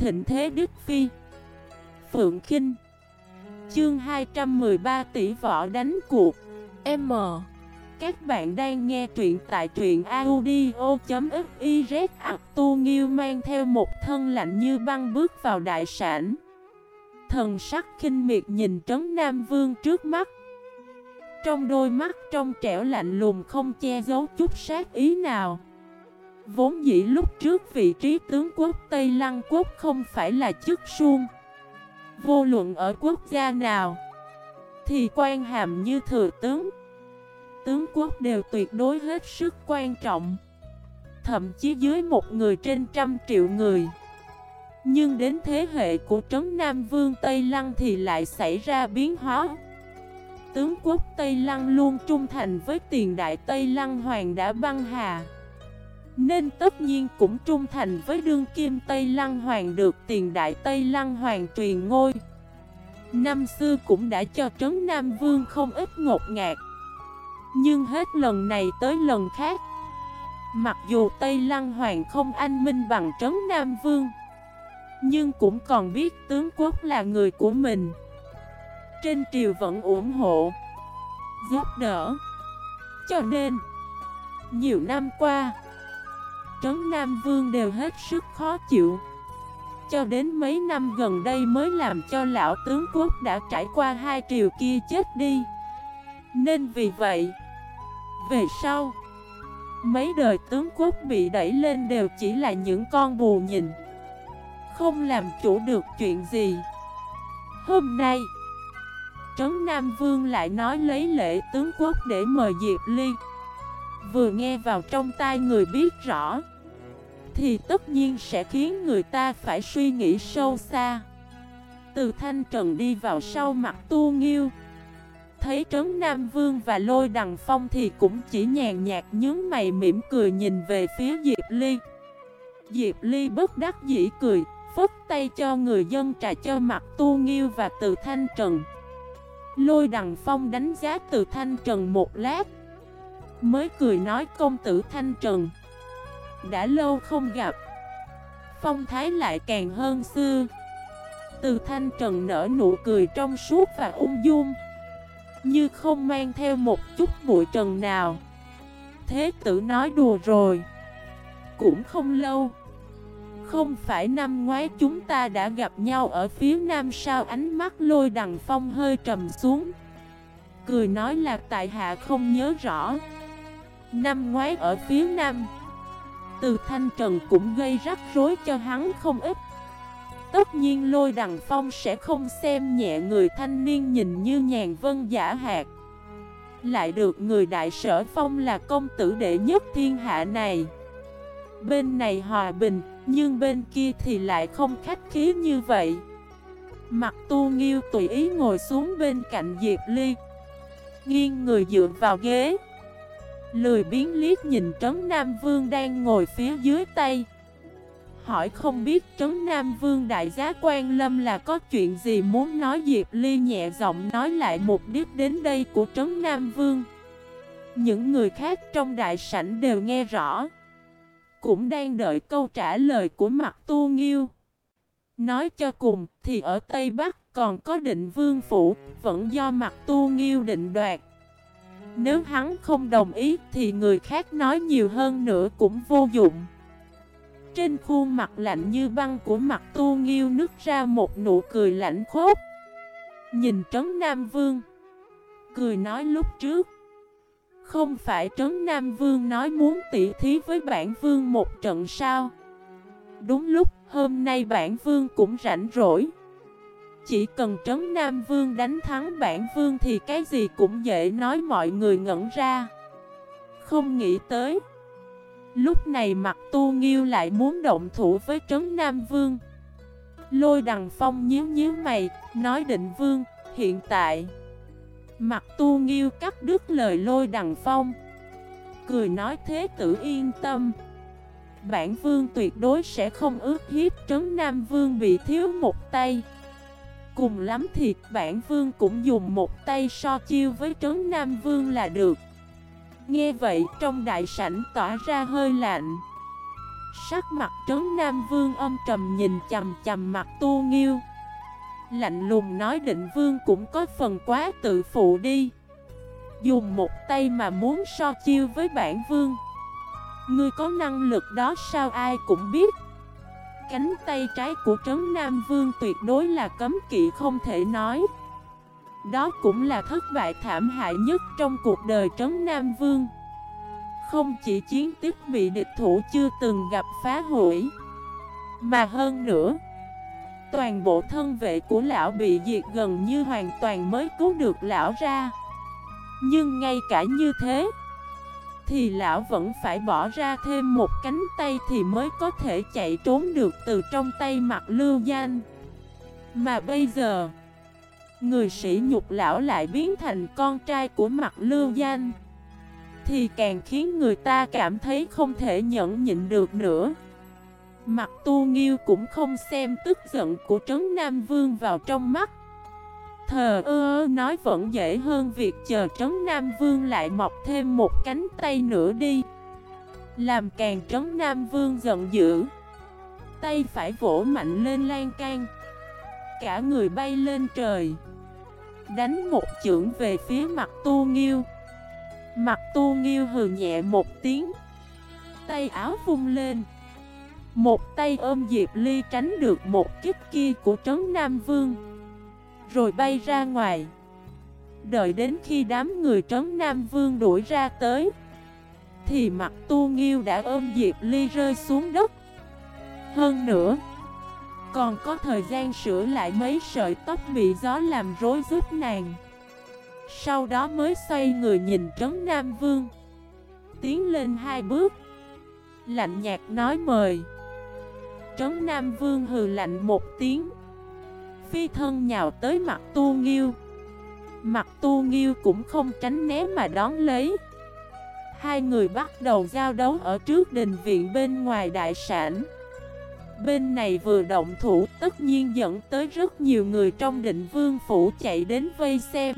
thịnh thế Đức Phi. Phượng Khinh. Chương 213 tỷ võ đánh cuộc. M. Các bạn đang nghe truyện tại truyện audio.fiz. Tu Nghiêu mang theo một thân lạnh như băng bước vào đại sảnh. Thần sắc khinh miệt nhìn Trấn Nam Vương trước mắt. Trong đôi mắt trong trẻo lạnh lùng không che giấu chút sát ý nào. Vốn dĩ lúc trước vị trí tướng quốc Tây Lăng Quốc không phải là chức suông. Vô luận ở quốc gia nào thì quan hàm như thừa tướng, tướng quốc đều tuyệt đối hết sức quan trọng. Thậm chí dưới một người trên 100 triệu người. Nhưng đến thế hệ của Trấn Nam Vương Tây Lăng thì lại xảy ra biến hóa. Tướng quốc Tây Lăng luôn trung thành với tiền đại Tây Lăng Hoàng đã băng hà, nên tất nhiên cũng trung thành với đương kim Tây Lăng Hoàng được tiền đại Tây Lăng Hoàng truyền ngôi. Năm xưa cũng đã cho Trấn Nam Vương không ít ngột ngạt. Nhưng hết lần này tới lần khác, mặc dù Tây Lăng Hoàng không anh minh bằng Trấn Nam Vương, nhưng cũng còn biết tướng quốc là người của mình. Trên triều vẫn ủng hộ, giúp đỡ. Cho nên nhiều năm qua Trấn Nam Vương đều hết sức khó chịu. Cho đến mấy năm gần đây mới làm cho lão tướng quốc đã trải qua hai triều kia chết đi. Nên vì vậy, về sau, mấy đời tướng quốc bị đẩy lên đều chỉ là những con bù nhìn, không làm chủ được chuyện gì. Hôm nay, Trấn Nam Vương lại nói lấy lễ tướng quốc để mời Diệp Ly. Vừa nghe vào trong tai người biết rõ, thì tất nhiên sẽ khiến người ta phải suy nghĩ sâu xa. Từ Thanh Trần đi vào sau mặt Tu Nghiêu, thấy Trấn Nam Vương và Lôi Đằng Phong thì cũng chỉ nhàn nhạt nhướng mày mỉm cười nhìn về phía Diệp Ly. Diệp Ly bất đắc dĩ cười, phất tay cho người dân trà cho mặt Tu Nghiêu và Từ Thanh Trần. Lôi Đằng Phong đánh giá Từ Thanh Trần một lát, mới cười nói: công tử Thanh Trần, đã lâu không gặp, phong thái lại càng hơn xưa. Từ Thanh Trần nở nụ cười trong suốt và ung dung, như không mang theo một chút bụi trần nào. Thế tử nói đùa rồi, cũng không lâu. Không phải năm ngoái chúng ta đã gặp nhau ở phía nam sao? Ánh mắt Lôi Đằng Phong hơi trầm xuống, cười nói là tại hạ không nhớ rõ. Năm ngoái ở phía nam, Từ Thanh Trần cũng gây rắc rối cho hắn không ít. Tất nhiên Lôi Đằng Phong sẽ không xem nhẹ người thanh niên nhìn như nhàn vân giả hạt, lại được người đại sở phong là công tử đệ nhất thiên hạ này. Bên này hòa bình, nhưng bên kia thì lại không khách khí như vậy. Mặt Tu Nghiêu tùy ý ngồi xuống bên cạnh Diệp Ly, nghiêng người dựa vào ghế, lười biếng liếc nhìn Trấn Nam Vương đang ngồi phía dưới tay, hỏi không biết Trấn Nam Vương đại giá Quan Lâm là có chuyện gì muốn nói. Diệp Ly nhẹ giọng nói lại mục đích đến đây của Trấn Nam Vương. Những người khác trong đại sảnh đều nghe rõ, cũng đang đợi câu trả lời của mặt Tu Nghiêu. Nói cho cùng thì ở Tây Bắc còn có Định Vương Phủ, vẫn do mặt Tu Nghiêu định đoạt. Nếu hắn không đồng ý thì người khác nói nhiều hơn nữa cũng vô dụng. Trên khuôn mặt lạnh như băng của mặt Tu Nghiêu nứt ra một nụ cười lạnh khốc. Nhìn Trấn Nam Vương, cười nói lúc trước, không phải Trấn Nam Vương nói muốn tỉ thí với bản Vương một trận sao? Đúng lúc hôm nay bản Vương cũng rảnh rỗi. Chỉ cần Trấn Nam Vương đánh thắng bản Vương thì cái gì cũng dễ nói. Mọi người ngẩn ra, không nghĩ tới lúc này mặt Tu Nghiêu lại muốn động thủ với Trấn Nam Vương. Lôi Đằng Phong nhíu mày, nói Định Vương, hiện tại. Mặt Tu Nghiêu cắt đứt lời Lôi Đằng Phong, cười nói thế tử yên tâm, bản Vương tuyệt đối sẽ không ước hiếp Trấn Nam Vương bị thiếu một tay. Cùng lắm thì bản Vương cũng dùng một tay so chiêu với Trấn Nam Vương là được. Nghe vậy trong đại sảnh tỏa ra hơi lạnh. Sắc mặt Trấn Nam Vương âm trầm nhìn chằm chằm mặt Tu Nghiêu, lạnh lùng nói: Định Vương cũng có phần quá tự phụ đi. Dùng một tay mà muốn so chiêu với bản vương, ngươi có năng lực đó sao? Ai cũng biết cánh tay trái của Trấn Nam Vương tuyệt đối là cấm kỵ không thể nói. Đó cũng là thất bại thảm hại nhất trong cuộc đời Trấn Nam Vương. Không chỉ chiến tích bị địch thủ chưa từng gặp phá hủy, mà hơn nữa, toàn bộ thân vệ của lão bị diệt gần như hoàn toàn mới cứu được lão ra. Nhưng ngay cả như thế, thì lão vẫn phải bỏ ra thêm một cánh tay thì mới có thể chạy trốn được từ trong tay Mạc Lưu Danh. Mà bây giờ, người sỉ nhục lão lại biến thành con trai của Mạc Lưu Danh, thì càng khiến người ta cảm thấy không thể nhẫn nhịn được nữa. Mặt Tu Nghiêu cũng không xem tức giận của Trấn Nam Vương vào trong mắt, thờ ơ nói: vẫn dễ hơn việc chờ Trấn Nam Vương lại mọc thêm một cánh tay nữa đi. Làm càng Trấn Nam Vương giận dữ, tay phải vỗ mạnh lên lan can, cả người bay lên trời, đánh một chưởng về phía mặt Tu Nghiêu. Mặt Tu Nghiêu hừ nhẹ một tiếng, tay áo vung lên, một tay ôm Diệp Ly tránh được một kích kia của Trấn Nam Vương, rồi bay ra ngoài. Đợi đến khi đám người Trấn Nam Vương đuổi ra tới, thì mặt Tu Nghiêu đã ôm Diệp Ly rơi xuống đất. Hơn nữa, còn có thời gian sửa lại mấy sợi tóc bị gió làm rối giúp nàng. Sau đó mới xoay người nhìn Trấn Nam Vương, tiến lên 2 bước, lạnh nhạt nói: mời. Trấn Nam Vương hừ lạnh một tiếng, phi thân nhào tới mặt Tu Nghiêu. Mặt Tu Nghiêu cũng không tránh né mà đón lấy. Hai người bắt đầu giao đấu ở trước đình viện bên ngoài đại sảnh. Bên này vừa động thủ, tất nhiên dẫn tới rất nhiều người trong Định Vương phủ chạy đến vây xem.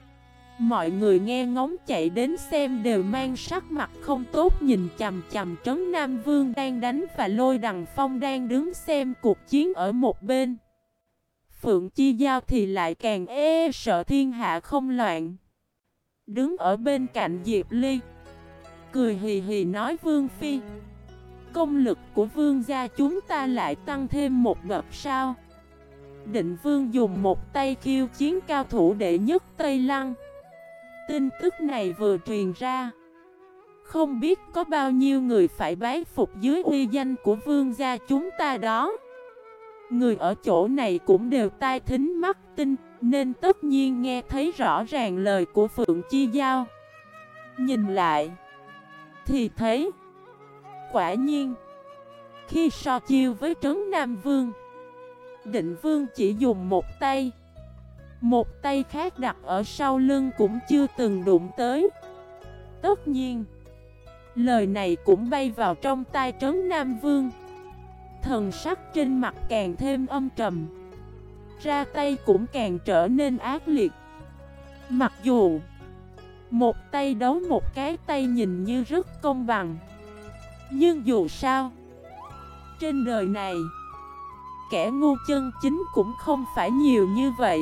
Mọi người nghe ngóng chạy đến xem đều mang sắc mặt không tốt, nhìn chằm chằm Trấn Nam Vương đang đánh và Lôi Đằng Phong đang đứng xem cuộc chiến ở một bên. Phượng Chi Giao thì lại càng sợ thiên hạ không loạn, đứng ở bên cạnh Diệp Ly, cười hì hì nói: Vương Phi, công lực của vương gia chúng ta lại tăng thêm một bậc sao? Định Vương dùng một tay khiêu chiến cao thủ đệ nhất Tây Lăng. Tin tức này vừa truyền ra, không biết có bao nhiêu người phải bái phục dưới uy danh của vương gia chúng ta đó. Người ở chỗ này cũng đều tai thính mắt tinh, nên tất nhiên nghe thấy rõ ràng lời của Phượng Chi Giao. Nhìn lại thì thấy, quả nhiên, khi so chiêu với Trấn Nam Vương, Định Vương chỉ dùng một tay, một tay khác đặt ở sau lưng cũng chưa từng đụng tới. Tất nhiên, lời này cũng bay vào trong tai Trấn Nam Vương. Thần sắc trên mặt càng thêm âm trầm, ra tay cũng càng trở nên ác liệt. Mặc dù một tay đấu một cái tay nhìn như rất công bằng, nhưng dù sao, trên đời này, kẻ ngu chân chính cũng không phải nhiều như vậy.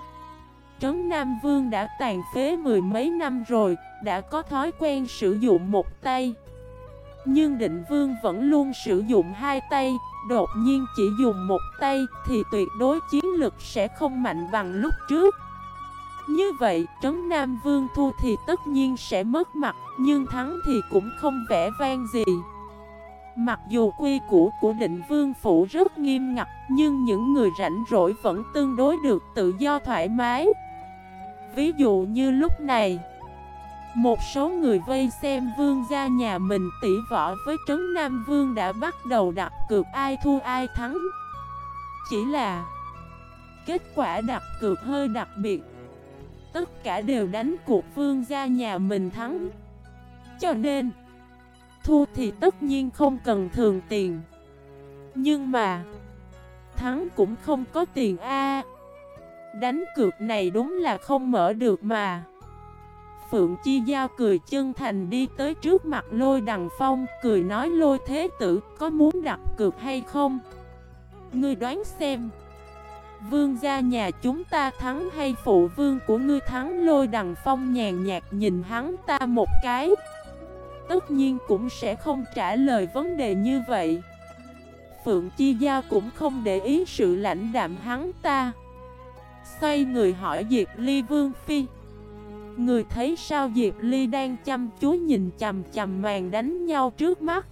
Trấn Nam Vương đã tàn phế mười mấy năm rồi, đã có thói quen sử dụng một tay. Nhưng Định Vương vẫn luôn sử dụng hai tay, đột nhiên chỉ dùng một tay thì tuyệt đối chiến lực sẽ không mạnh bằng lúc trước. Như vậy, Trấn Nam Vương thua thì tất nhiên sẽ mất mặt, nhưng thắng thì cũng không vẻ vang gì. Mặc dù quy củ của Định Vương phủ rất nghiêm ngặt, nhưng những người rảnh rỗi vẫn tương đối được tự do thoải mái. Ví dụ như lúc này, một số người vây xem vương gia nhà mình tỉ võ với Trấn Nam Vương đã bắt đầu đặt cược ai thua ai thắng. Chỉ là kết quả đặt cược hơi đặc biệt, tất cả đều đánh cuộc vương gia nhà mình thắng. Cho nên, thua thì tất nhiên không cần thường tiền, nhưng mà thắng cũng không có tiền a. Đánh cược này đúng là không mở được mà. Phượng Chi Giao cười chân thành đi tới trước mặt Lôi Đằng Phong, cười nói: Lôi thế tử, có muốn đặt cược hay không? Ngươi đoán xem, vương gia nhà chúng ta thắng hay phụ vương của ngươi thắng? Lôi Đằng Phong nhàn nhạt nhìn hắn ta một cái, tất nhiên cũng sẽ không trả lời vấn đề như vậy. Phượng Chi Giao cũng không để ý sự lãnh đạm hắn ta, xoay người hỏi Diệp Ly vương phi: người thấy sao? Diệp Ly đang chăm chú nhìn chằm chằm màn đánh nhau trước mắt,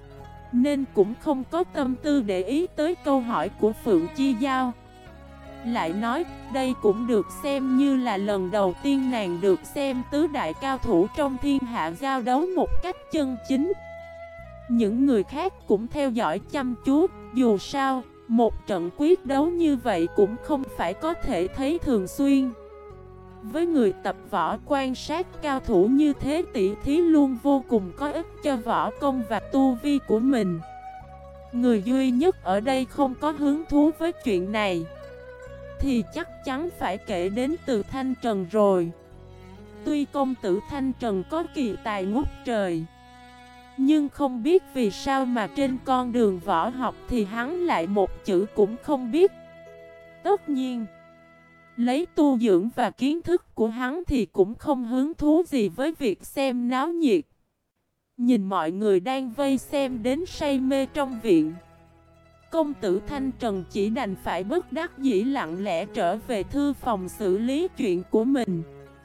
nên cũng không có tâm tư để ý tới câu hỏi của Phượng Chi Giao. Lại nói, đây cũng được xem như là lần đầu tiên nàng được xem tứ đại cao thủ trong thiên hạ giao đấu một cách chân chính. Những người khác cũng theo dõi chăm chú, dù sao, một trận quyết đấu như vậy cũng không phải có thể thấy thường xuyên. Với người tập võ quan sát cao thủ như thế, tỷ thí luôn vô cùng có ích cho võ công và tu vi của mình. Người duy nhất ở đây không có hứng thú với chuyện này thì chắc chắn phải kể đến Từ Thanh Trần rồi. Tuy công tử Thanh Trần có kỳ tài ngút trời, nhưng không biết vì sao mà trên con đường võ học thì hắn lại một chữ cũng không biết. Tất nhiên, lấy tu dưỡng và kiến thức của hắn thì cũng không hứng thú gì với việc xem náo nhiệt. Nhìn mọi người đang vây xem đến say mê trong viện, công tử Thanh Trần chỉ đành phải bất đắc dĩ lặng lẽ trở về thư phòng xử lý chuyện của mình.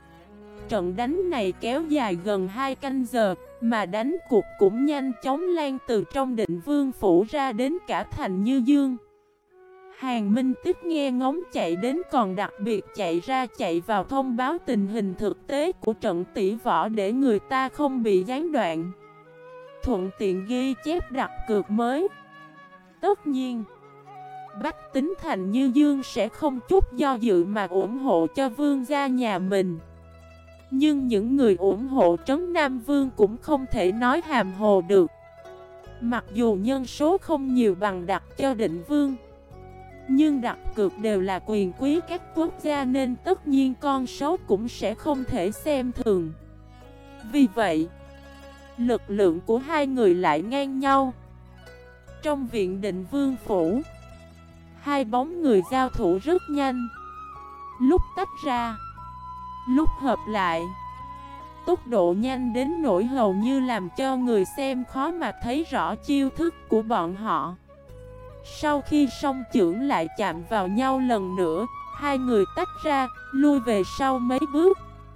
Trận đánh này kéo dài gần 2 canh giờ, mà đánh cuộc cũng nhanh chóng lan từ trong Định Vương phủ ra đến cả thành Như Dương. Hàn Minh Tích nghe ngóng chạy đến, còn đặc biệt chạy vào thông báo tình hình thực tế của trận tỷ võ để người ta không bị gián đoạn, thuận tiện ghi chép đặt cược mới. Tất nhiên, bách tính thành Như Dương sẽ không chút do dự mà ủng hộ cho vương gia nhà mình. Nhưng những người ủng hộ Trấn Nam Vương cũng không thể nói hàm hồ được. Mặc dù nhân số không nhiều bằng đặt cho Định Vương, nhưng đặt cược đều là quyền quý các quốc gia, nên tất nhiên con số cũng sẽ không thể xem thường. Vì vậy, lực lượng của hai người lại ngang nhau. Trong viện Định Vương phủ, hai bóng người giao thủ rất nhanh, lúc tách ra, lúc hợp lại, tốc độ nhanh đến nỗi hầu như làm cho người xem khó mà thấy rõ chiêu thức của bọn họ. Sau khi song chưởng lại chạm vào nhau lần nữa, hai người tách ra, lui về sau mấy bước.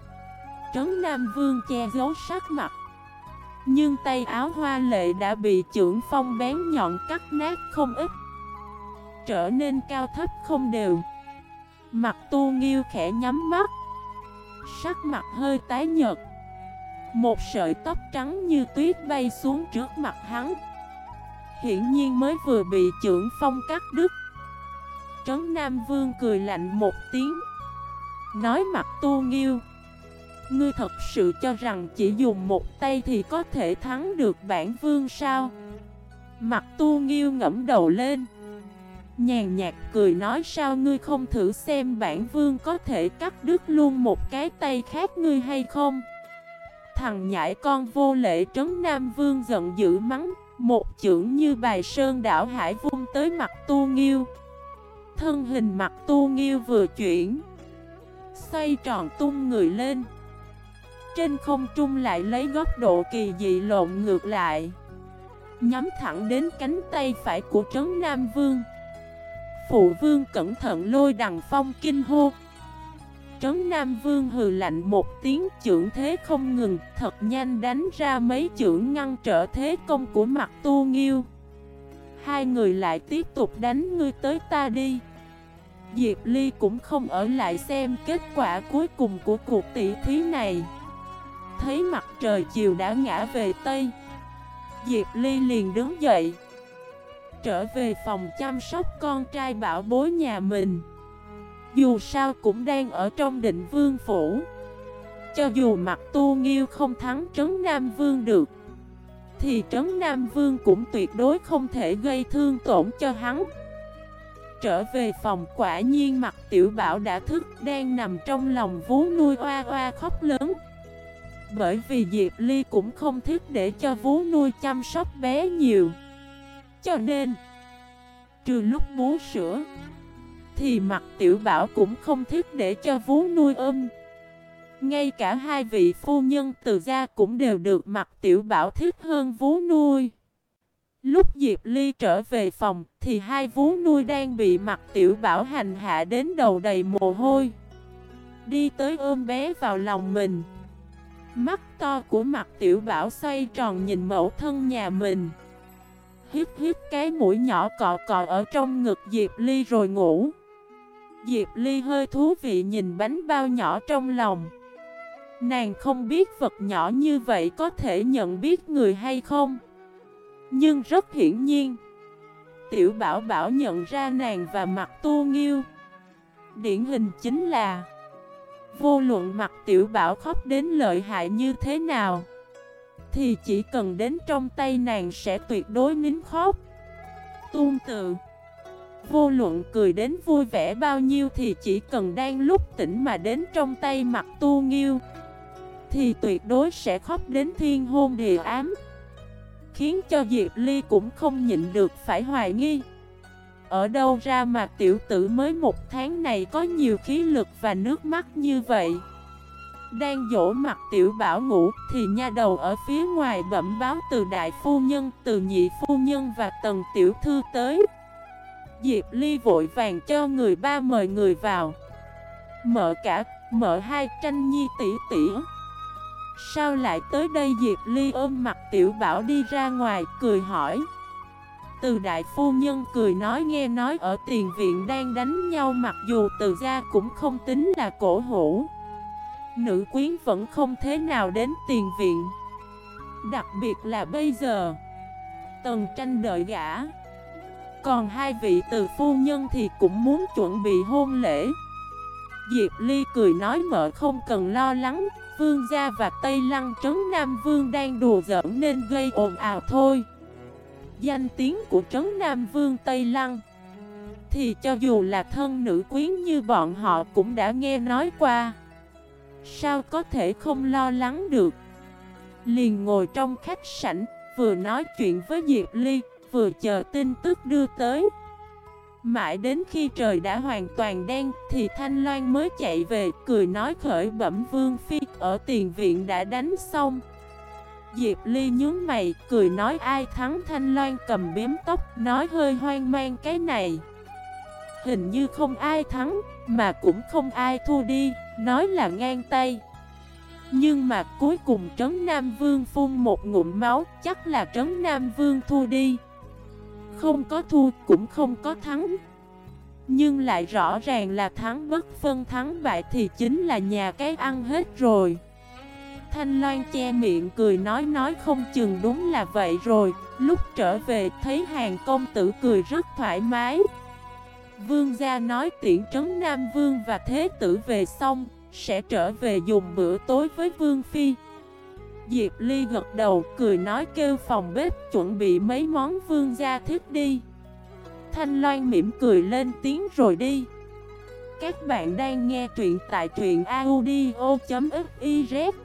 Trấn Nam Vương che giấu sắc mặt, nhưng tay áo hoa lệ đã bị chưởng phong bén nhọn cắt nát không ít, trở nên cao thấp không đều. Mặt Tu Nghiêu khẽ nhắm mắt, sắc mặt hơi tái nhợt. Một sợi tóc trắng như tuyết bay xuống trước mặt hắn, hiển nhiên mới vừa bị chưởng phong cắt đứt. Trấn Nam Vương cười lạnh một tiếng, nói: Mặt Tu Nghiêu, ngươi thật sự cho rằng chỉ dùng một tay thì có thể thắng được bản vương sao? Mặt Tu Nghiêu ngẫm đầu lên, nhàn nhạt cười nói: sao ngươi không thử xem bản vương có thể cắt đứt luôn một cái tay khác ngươi hay không? Thằng nhãi con vô lễ! Trấn Nam Vương giận dữ mắng, một chưởng như bài sơn đảo hải vung tới Mặt Tu Nghiêu. Thân hình Mặt Tu Nghiêu vừa chuyển, xoay tròn tung người lên, trên không trung lại lấy góc độ kỳ dị lộn ngược lại, nhắm thẳng đến cánh tay phải của Trấn Nam Vương. Phụ vương cẩn thận! Lôi Đằng Phong kinh hô. Trấn Nam Vương hừ lạnh một tiếng, chưởng thế không ngừng, thật nhanh đánh ra mấy chưởng ngăn trở thế công của Mặt Tu Nghiêu. Hai người lại tiếp tục đánh ngươi tới ta đi. Diệp Ly cũng không ở lại xem kết quả cuối cùng của cuộc tỷ thí này. Thấy mặt trời chiều đã ngã về Tây, Diệp Ly liền đứng dậy, trở về phòng chăm sóc con trai bảo bối nhà mình. Dù sao cũng đang ở trong Định Vương phủ, cho dù Mặt Tu Nghiêu không thắng Trấn Nam Vương được, thì Trấn Nam Vương cũng tuyệt đối không thể gây thương tổn cho hắn. Trở về phòng, quả nhiên Mặt Tiểu Bảo đã thức, đang nằm trong lòng vú nuôi oa oa khóc lớn. Bởi vì Diệp Ly cũng không thích để cho vú nuôi chăm sóc bé nhiều. Cho nên, trừ lúc bú sữa, thì Mạc Tiểu Bảo cũng không thích để cho vú nuôi ôm. Ngay cả hai vị phu nhân từ gia cũng đều được Mạc Tiểu Bảo thích hơn vú nuôi. Lúc Diệp Ly trở về phòng thì hai vú nuôi đang bị Mạc Tiểu Bảo hành hạ đến đầu đầy mồ hôi. Đi tới ôm bé vào lòng mình. Mắt to của Mạc Tiểu Bảo xoay tròn nhìn mẫu thân nhà mình. Hít hít cái mũi nhỏ cọ cọ ở trong ngực Diệp Ly rồi ngủ. Diệp Ly hơi thú vị nhìn bánh bao nhỏ trong lòng. Nàng không biết vật nhỏ như vậy có thể nhận biết người hay không. Nhưng rất hiển nhiên, Tiểu Bảo Bảo nhận ra nàng và Mạc Tu Nghiêu. Điển hình chính là vô luận Mạc Tiểu Bảo khóc đến lợi hại như thế nào thì chỉ cần đến trong tay nàng sẽ tuyệt đối nín khóc. Tương tự, vô luận cười đến vui vẻ bao nhiêu thì chỉ cần đang lúc tỉnh mà đến trong tay Mạc Tu Nghiêu thì tuyệt đối sẽ khóc đến thiên hôn địa ám. Khiến cho Diệp Ly cũng không nhịn được phải hoài nghi. Ở đâu ra mà tiểu tử mới 1 tháng này có nhiều khí lực và nước mắt như vậy. Đang dỗ Mạc Tiểu Bảo ngủ thì nha đầu ở phía ngoài bẩm báo từ đại phu nhân, từ nhị phu nhân và Tần tiểu thư tới. Diệp Ly vội vàng cho người ba mời người vào. Mợ hai, Tranh Nhi tỷ tỷ. Sao lại tới đây? Diệp Ly ôm Mạc Tiểu Bảo đi ra ngoài, cười hỏi. Từ đại phu nhân cười nói nghe nói ở tiền viện đang đánh nhau, mặc dù từ gia cũng không tính là cổ hủ. Nữ quyến vẫn không thế nào đến tiền viện. Đặc biệt là bây giờ Tần Tranh đợi gả. Còn hai vị từ phu nhân thì cũng muốn chuẩn bị hôn lễ. Diệp Ly cười nói mợ không cần lo lắng. Vương gia và Tây Lăng Trấn Nam Vương đang đùa giỡn nên gây ồn ào thôi. Danh tiếng của Trấn Nam Vương Tây Lăng thì cho dù là thân nữ quyến như bọn họ cũng đã nghe nói qua. Sao có thể không lo lắng được. Liền ngồi trong khách sảnh, vừa nói chuyện với Diệp Ly, vừa chờ tin tức đưa tới. Mãi đến khi trời đã hoàn toàn đen thì Thanh Loan mới chạy về, cười nói khởi bẩm Vương Phi, ở tiền viện đã đánh xong. Diệp Ly nhướng mày, cười nói ai thắng? Thanh Loan cầm bím tóc, nói hơi hoang mang cái này. Hình như không ai thắng, mà cũng không ai thua đi, nói là ngang tay. Nhưng mà cuối cùng Trấn Nam Vương phun một ngụm máu, chắc là Trấn Nam Vương thua đi. Không có thua cũng không có thắng. Nhưng lại rõ ràng là thắng, bất phân thắng bại thì chính là nhà cái ăn hết rồi. Thanh Loan che miệng cười nói không chừng đúng là vậy rồi. Lúc trở về thấy Hàn công tử cười rất thoải mái. Vương gia nói tiễn Trấn Nam Vương và Thế tử về xong sẽ trở về dùng bữa tối với Vương Phi. Diệp Ly gật đầu cười nói kêu phòng bếp chuẩn bị mấy món Vương gia thích đi. Thanh Loan mỉm cười lên tiếng rồi đi. Các bạn đang nghe truyện tại truyện audio.fif